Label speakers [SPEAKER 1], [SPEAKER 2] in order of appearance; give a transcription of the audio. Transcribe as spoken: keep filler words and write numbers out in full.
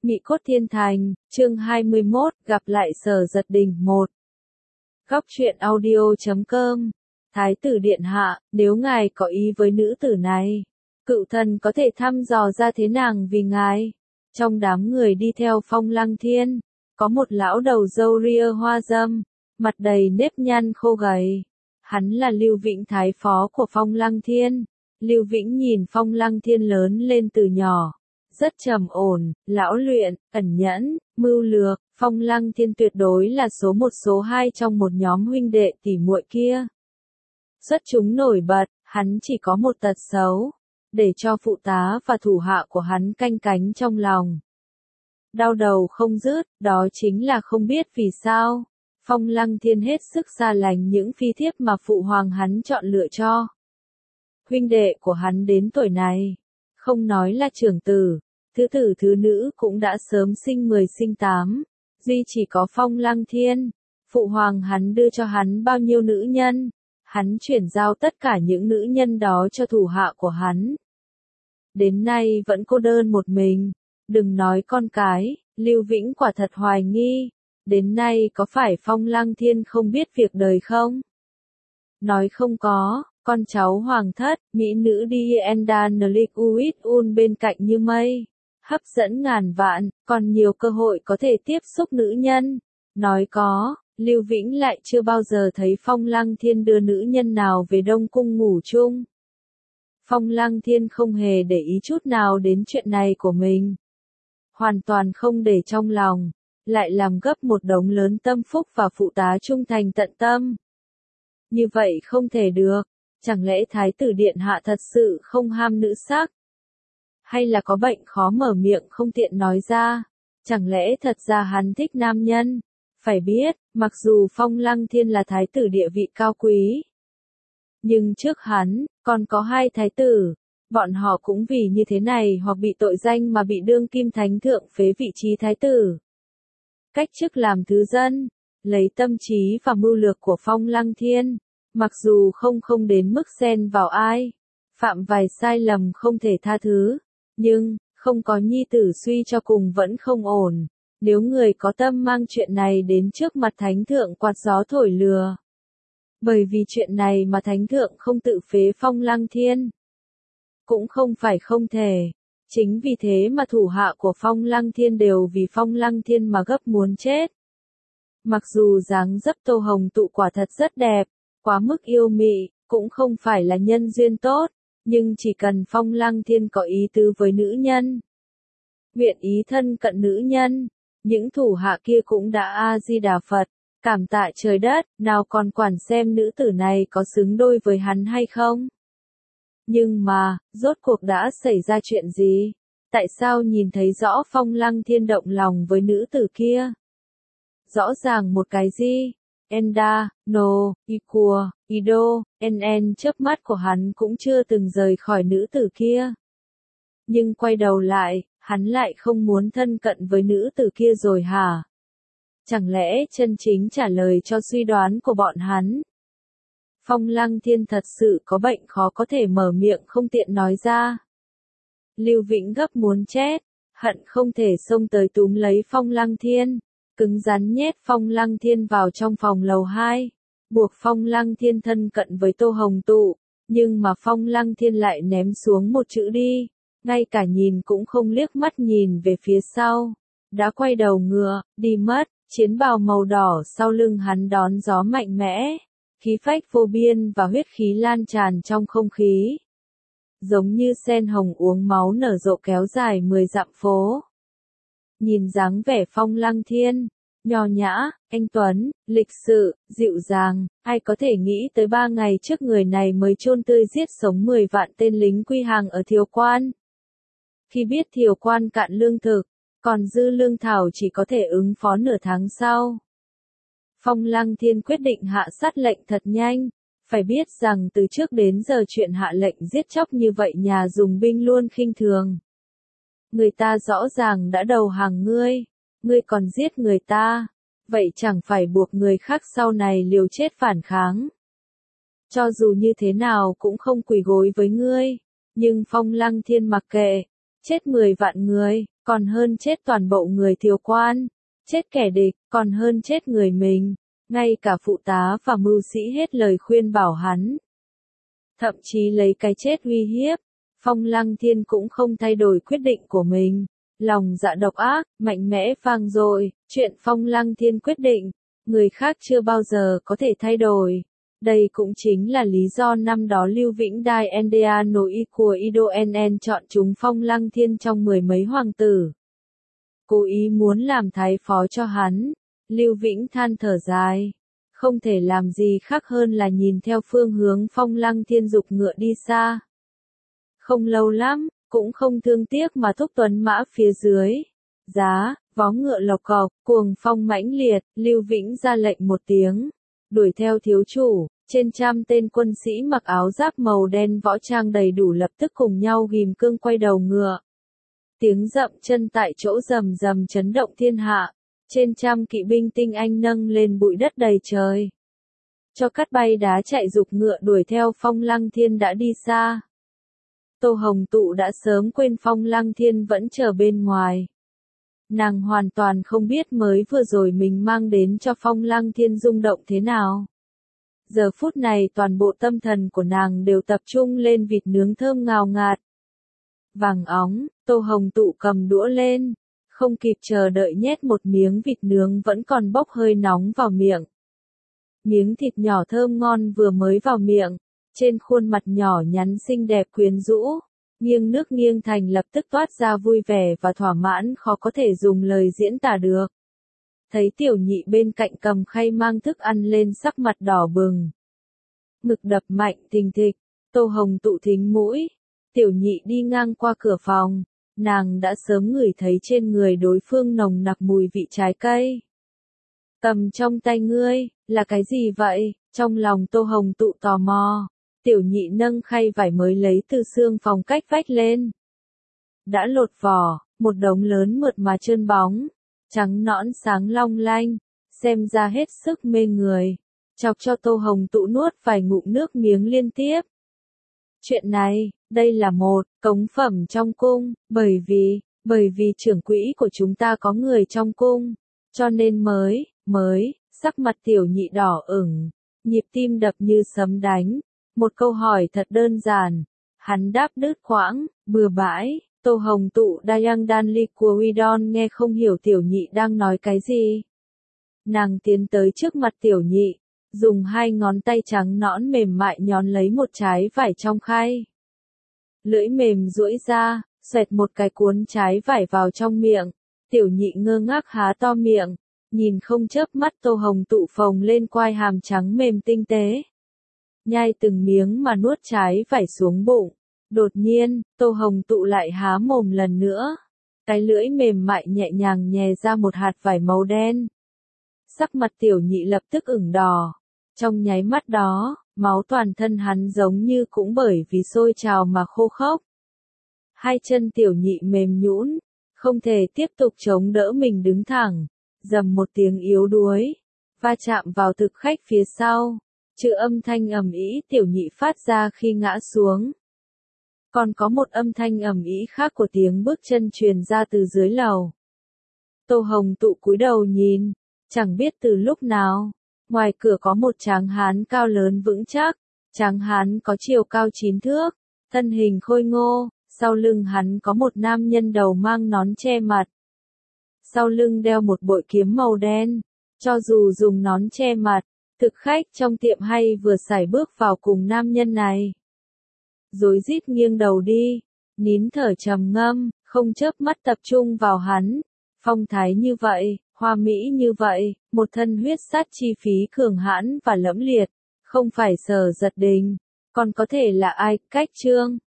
[SPEAKER 1] Mị cốt thiên thành, chương hai mươi mốt, gặp lại Sở Giật Đình một. Góc truyện audio chấm com. Thái tử điện hạ, nếu ngài có ý với nữ tử này, cựu thần có thể thăm dò ra thế nàng vì ngài. Trong đám người đi theo Phong Lăng Thiên, có một lão đầu râu ria hoa râm, mặt đầy nếp nhăn khô gầy. Hắn là Lưu Vĩnh, thái phó của Phong Lăng Thiên. Lưu Vĩnh nhìn Phong Lăng Thiên lớn lên từ nhỏ, rất trầm ổn, lão luyện, ẩn nhẫn, mưu lược. Phong Lăng Thiên tuyệt đối là số một số hai trong một nhóm huynh đệ tỉ muội kia. Xuất chúng nổi bật, hắn chỉ có một tật xấu, để cho phụ tá và thủ hạ của hắn canh cánh trong lòng. Đau đầu không dứt, đó chính là không biết vì sao Phong Lăng Thiên hết sức xa lánh những phi thiếp mà phụ hoàng hắn chọn lựa cho. Huynh đệ của hắn đến tuổi này, không nói là trưởng tử, thứ tử thứ nữ cũng đã sớm sinh mười sinh tám, duy chỉ có Phong Lăng Thiên, phụ hoàng hắn đưa cho hắn bao nhiêu nữ nhân, hắn chuyển giao tất cả những nữ nhân đó cho thủ hạ của hắn. Đến nay vẫn cô đơn một mình, đừng nói con cái, Lưu Vĩnh quả thật hoài nghi, đến nay có phải Phong Lăng Thiên không biết việc đời không? Nói không có. Con cháu hoàng thất, mỹ nữ Dienda Nlikuit Un bên cạnh như mây, hấp dẫn ngàn vạn, còn nhiều cơ hội có thể tiếp xúc nữ nhân. Nói có, Lưu Vĩnh lại chưa bao giờ thấy Phong Lăng Thiên đưa nữ nhân nào về Đông Cung ngủ chung. Phong Lăng Thiên không hề để ý chút nào đến chuyện này của mình. Hoàn toàn không để trong lòng, lại làm gấp một đống lớn tâm phúc và phụ tá trung thành tận tâm. Như vậy không thể được. Chẳng lẽ Thái tử điện hạ thật sự không ham nữ sắc? Hay là có bệnh khó mở miệng không tiện nói ra? Chẳng lẽ thật ra hắn thích nam nhân? Phải biết, mặc dù Phong Lăng Thiên là thái tử địa vị cao quý, nhưng trước hắn, còn có hai thái tử. Bọn họ cũng vì như thế này hoặc bị tội danh mà bị đương kim thánh thượng phế vị trí thái tử. Cách chức làm thứ dân, lấy tâm trí và mưu lược của Phong Lăng Thiên. Mặc dù không không đến mức xen vào ai, phạm vài sai lầm không thể tha thứ, nhưng, không có nhi tử suy cho cùng vẫn không ổn, nếu người có tâm mang chuyện này đến trước mặt thánh thượng quạt gió thổi lừa. Bởi vì chuyện này mà thánh thượng không tự phế Phong Lăng Thiên, cũng không phải không thể, chính vì thế mà thủ hạ của Phong Lăng Thiên đều vì Phong Lăng Thiên mà gấp muốn chết. Mặc dù dáng dấp Tô Hồng Tụ quả thật rất đẹp, quá mức yêu mị, cũng không phải là nhân duyên tốt, nhưng chỉ cần Phong Lăng Thiên có ý tứ với nữ nhân, nguyện ý thân cận nữ nhân, những thủ hạ kia cũng đã A-di-đà Phật, cảm tạ trời đất, nào còn quản xem nữ tử này có xứng đôi với hắn hay không. Nhưng mà, rốt cuộc đã xảy ra chuyện gì? Tại sao nhìn thấy rõ Phong Lăng Thiên động lòng với nữ tử kia? Rõ ràng một cái gì? Enda, No, Ikua, Ido, en en chớp mắt của hắn cũng chưa từng rời khỏi nữ tử kia. Nhưng quay đầu lại, hắn lại không muốn thân cận với nữ tử kia rồi hả? Chẳng lẽ chân chính trả lời cho suy đoán của bọn hắn? Phong Lăng Thiên thật sự có bệnh khó có thể mở miệng không tiện nói ra. Lưu Vĩnh gấp muốn chết, hận không thể xông tới túm lấy Phong Lăng Thiên. Cứng rắn nhét Phong Lăng Thiên vào trong phòng lầu hai, buộc Phong Lăng Thiên thân cận với Tô Hồng Tụ, nhưng mà Phong Lăng Thiên lại ném xuống một chữ đi, ngay cả nhìn cũng không liếc mắt nhìn về phía sau, đã quay đầu ngựa, đi mất, chiến bào màu đỏ sau lưng hắn đón gió mạnh mẽ, khí phách vô biên và huyết khí lan tràn trong không khí. Giống như sen hồng uống máu nở rộ kéo dài mười dặm phố. Nhìn dáng vẻ Phong Lăng Thiên, nho nhã, anh tuấn, lịch sự, dịu dàng, ai có thể nghĩ tới ba ngày trước người này mới chôn tươi giết sống mười vạn tên lính quy hàng ở Thiều Quan. Khi biết Thiều Quan cạn lương thực, còn dư lương thảo chỉ có thể ứng phó nửa tháng sau. Phong Lăng Thiên quyết định hạ sát lệnh thật nhanh, phải biết rằng từ trước đến giờ chuyện hạ lệnh giết chóc như vậy nhà dùng binh luôn khinh thường. Người ta rõ ràng đã đầu hàng ngươi, ngươi còn giết người ta, vậy chẳng phải buộc người khác sau này liều chết phản kháng. Cho dù như thế nào cũng không quỳ gối với ngươi, nhưng Phong Lăng Thiên mặc kệ, chết mười vạn người, còn hơn chết toàn bộ người thiếu quan, chết kẻ địch, còn hơn chết người mình. Ngay cả phụ tá và mưu sĩ hết lời khuyên bảo hắn. Thậm chí lấy cái chết uy hiếp, Phong Lăng Thiên cũng không thay đổi quyết định của mình. Lòng dạ độc ác, mạnh mẽ vang dội, chuyện Phong Lăng Thiên quyết định, người khác chưa bao giờ có thể thay đổi. Đây cũng chính là lý do năm đó Lưu Vĩnh Đai en đê a nội của Ido en en chọn chúng Phong Lăng Thiên trong mười mấy hoàng tử. Cố ý muốn làm thái phó cho hắn, Lưu Vĩnh than thở dài. Không thể làm gì khác hơn là nhìn theo phương hướng Phong Lăng Thiên dục ngựa đi xa. Không lâu lắm, cũng không thương tiếc mà thúc tuấn mã phía dưới. Giá, vó ngựa lộc cọc, cuồng phong mãnh liệt, Lưu Vĩnh ra lệnh một tiếng. Đuổi theo thiếu chủ, trên trăm tên quân sĩ mặc áo giáp màu đen võ trang đầy đủ lập tức cùng nhau ghim cương quay đầu ngựa. Tiếng dậm chân tại chỗ rầm rầm chấn động thiên hạ. Trên trăm kỵ binh tinh anh nâng lên bụi đất đầy trời. Cho cắt bay đá chạy dục ngựa đuổi theo Phong Lăng Thiên đã đi xa. Tô Hồng Tụ đã sớm quên Phong Lăng Thiên vẫn chờ bên ngoài. Nàng hoàn toàn không biết mới vừa rồi mình mang đến cho Phong Lăng Thiên rung động thế nào. Giờ phút này toàn bộ tâm thần của nàng đều tập trung lên vịt nướng thơm ngào ngạt. Vàng óng, Tô Hồng Tụ cầm đũa lên. Không kịp chờ đợi nhét một miếng vịt nướng vẫn còn bốc hơi nóng vào miệng. Miếng thịt nhỏ thơm ngon vừa mới vào miệng, trên khuôn mặt nhỏ nhắn xinh đẹp quyến rũ, nghiêng nước nghiêng thành lập tức toát ra vui vẻ và thỏa mãn khó có thể dùng lời diễn tả được. Thấy tiểu nhị bên cạnh cầm khay mang thức ăn lên sắc mặt đỏ bừng. Ngực đập mạnh thình thịch, Tô Hồng Tụ thính mũi, tiểu nhị đi ngang qua cửa phòng. Nàng đã sớm ngửi thấy trên người đối phương nồng nặc mùi vị trái cây. Cầm trong tay ngươi, là cái gì vậy? Trong lòng Tô Hồng Tụ tò mò. Tiểu nhị nâng khay vải mới lấy từ xương phòng cách vách lên. Đã lột vỏ, một đống lớn mượt mà trơn bóng, trắng nõn sáng long lanh, xem ra hết sức mê người. Chọc cho Tô Hồng Tụ nuốt vài ngụm nước miếng liên tiếp. Chuyện này, đây là một cống phẩm trong cung, bởi vì, bởi vì trưởng quỹ của chúng ta có người trong cung, cho nên mới, mới, sắc mặt tiểu nhị đỏ ửng, nhịp tim đập như sấm đánh. Một câu hỏi thật đơn giản, hắn đáp đứt quãng, bừa bãi. Tô Hồng Tụ Dayang Danli của Widon nghe không hiểu tiểu nhị đang nói cái gì. Nàng tiến tới trước mặt tiểu nhị, dùng hai ngón tay trắng nõn mềm mại nhón lấy một trái vải trong khay. Lưỡi mềm duỗi ra, xoẹt một cái cuốn trái vải vào trong miệng. Tiểu nhị ngơ ngác há to miệng, nhìn không chớp mắt Tô Hồng Tụ phồng lên quai hàm trắng mềm tinh tế. Nhai từng miếng mà nuốt trái vải xuống bụng. Đột nhiên, Tô Hồng Tụ lại há mồm lần nữa. Cái lưỡi mềm mại nhẹ nhàng nhè ra một hạt vải màu đen. Sắc mặt tiểu nhị lập tức ửng đỏ. Trong nháy mắt đó, máu toàn thân hắn giống như cũng bởi vì sôi trào mà khô khốc. Hai chân tiểu nhị mềm nhũn, không thể tiếp tục chống đỡ mình đứng thẳng. Dầm một tiếng yếu đuối, va chạm vào thực khách phía sau. Chữ âm thanh ầm ĩ tiểu nhị phát ra khi ngã xuống. Còn có một âm thanh ầm ĩ khác của tiếng bước chân truyền ra từ dưới lầu. Tô Hồng Tụ cúi đầu nhìn, chẳng biết từ lúc nào, ngoài cửa có một tráng hán cao lớn vững chắc. Tráng hán có chiều cao chín thước, thân hình khôi ngô, sau lưng hắn có một nam nhân đầu mang nón che mặt. Sau lưng đeo một bội kiếm màu đen, cho dù dùng nón che mặt, thực khách trong tiệm hay vừa sải bước vào cùng nam nhân này. Rối rít nghiêng đầu đi, nín thở trầm ngâm, không chớp mắt tập trung vào hắn. Phong thái như vậy, hoa mỹ như vậy, một thân huyết sát chi phí cường hãn và lẫm liệt, không phải Sở Giật Đình, còn có thể là ai? Cách Trương.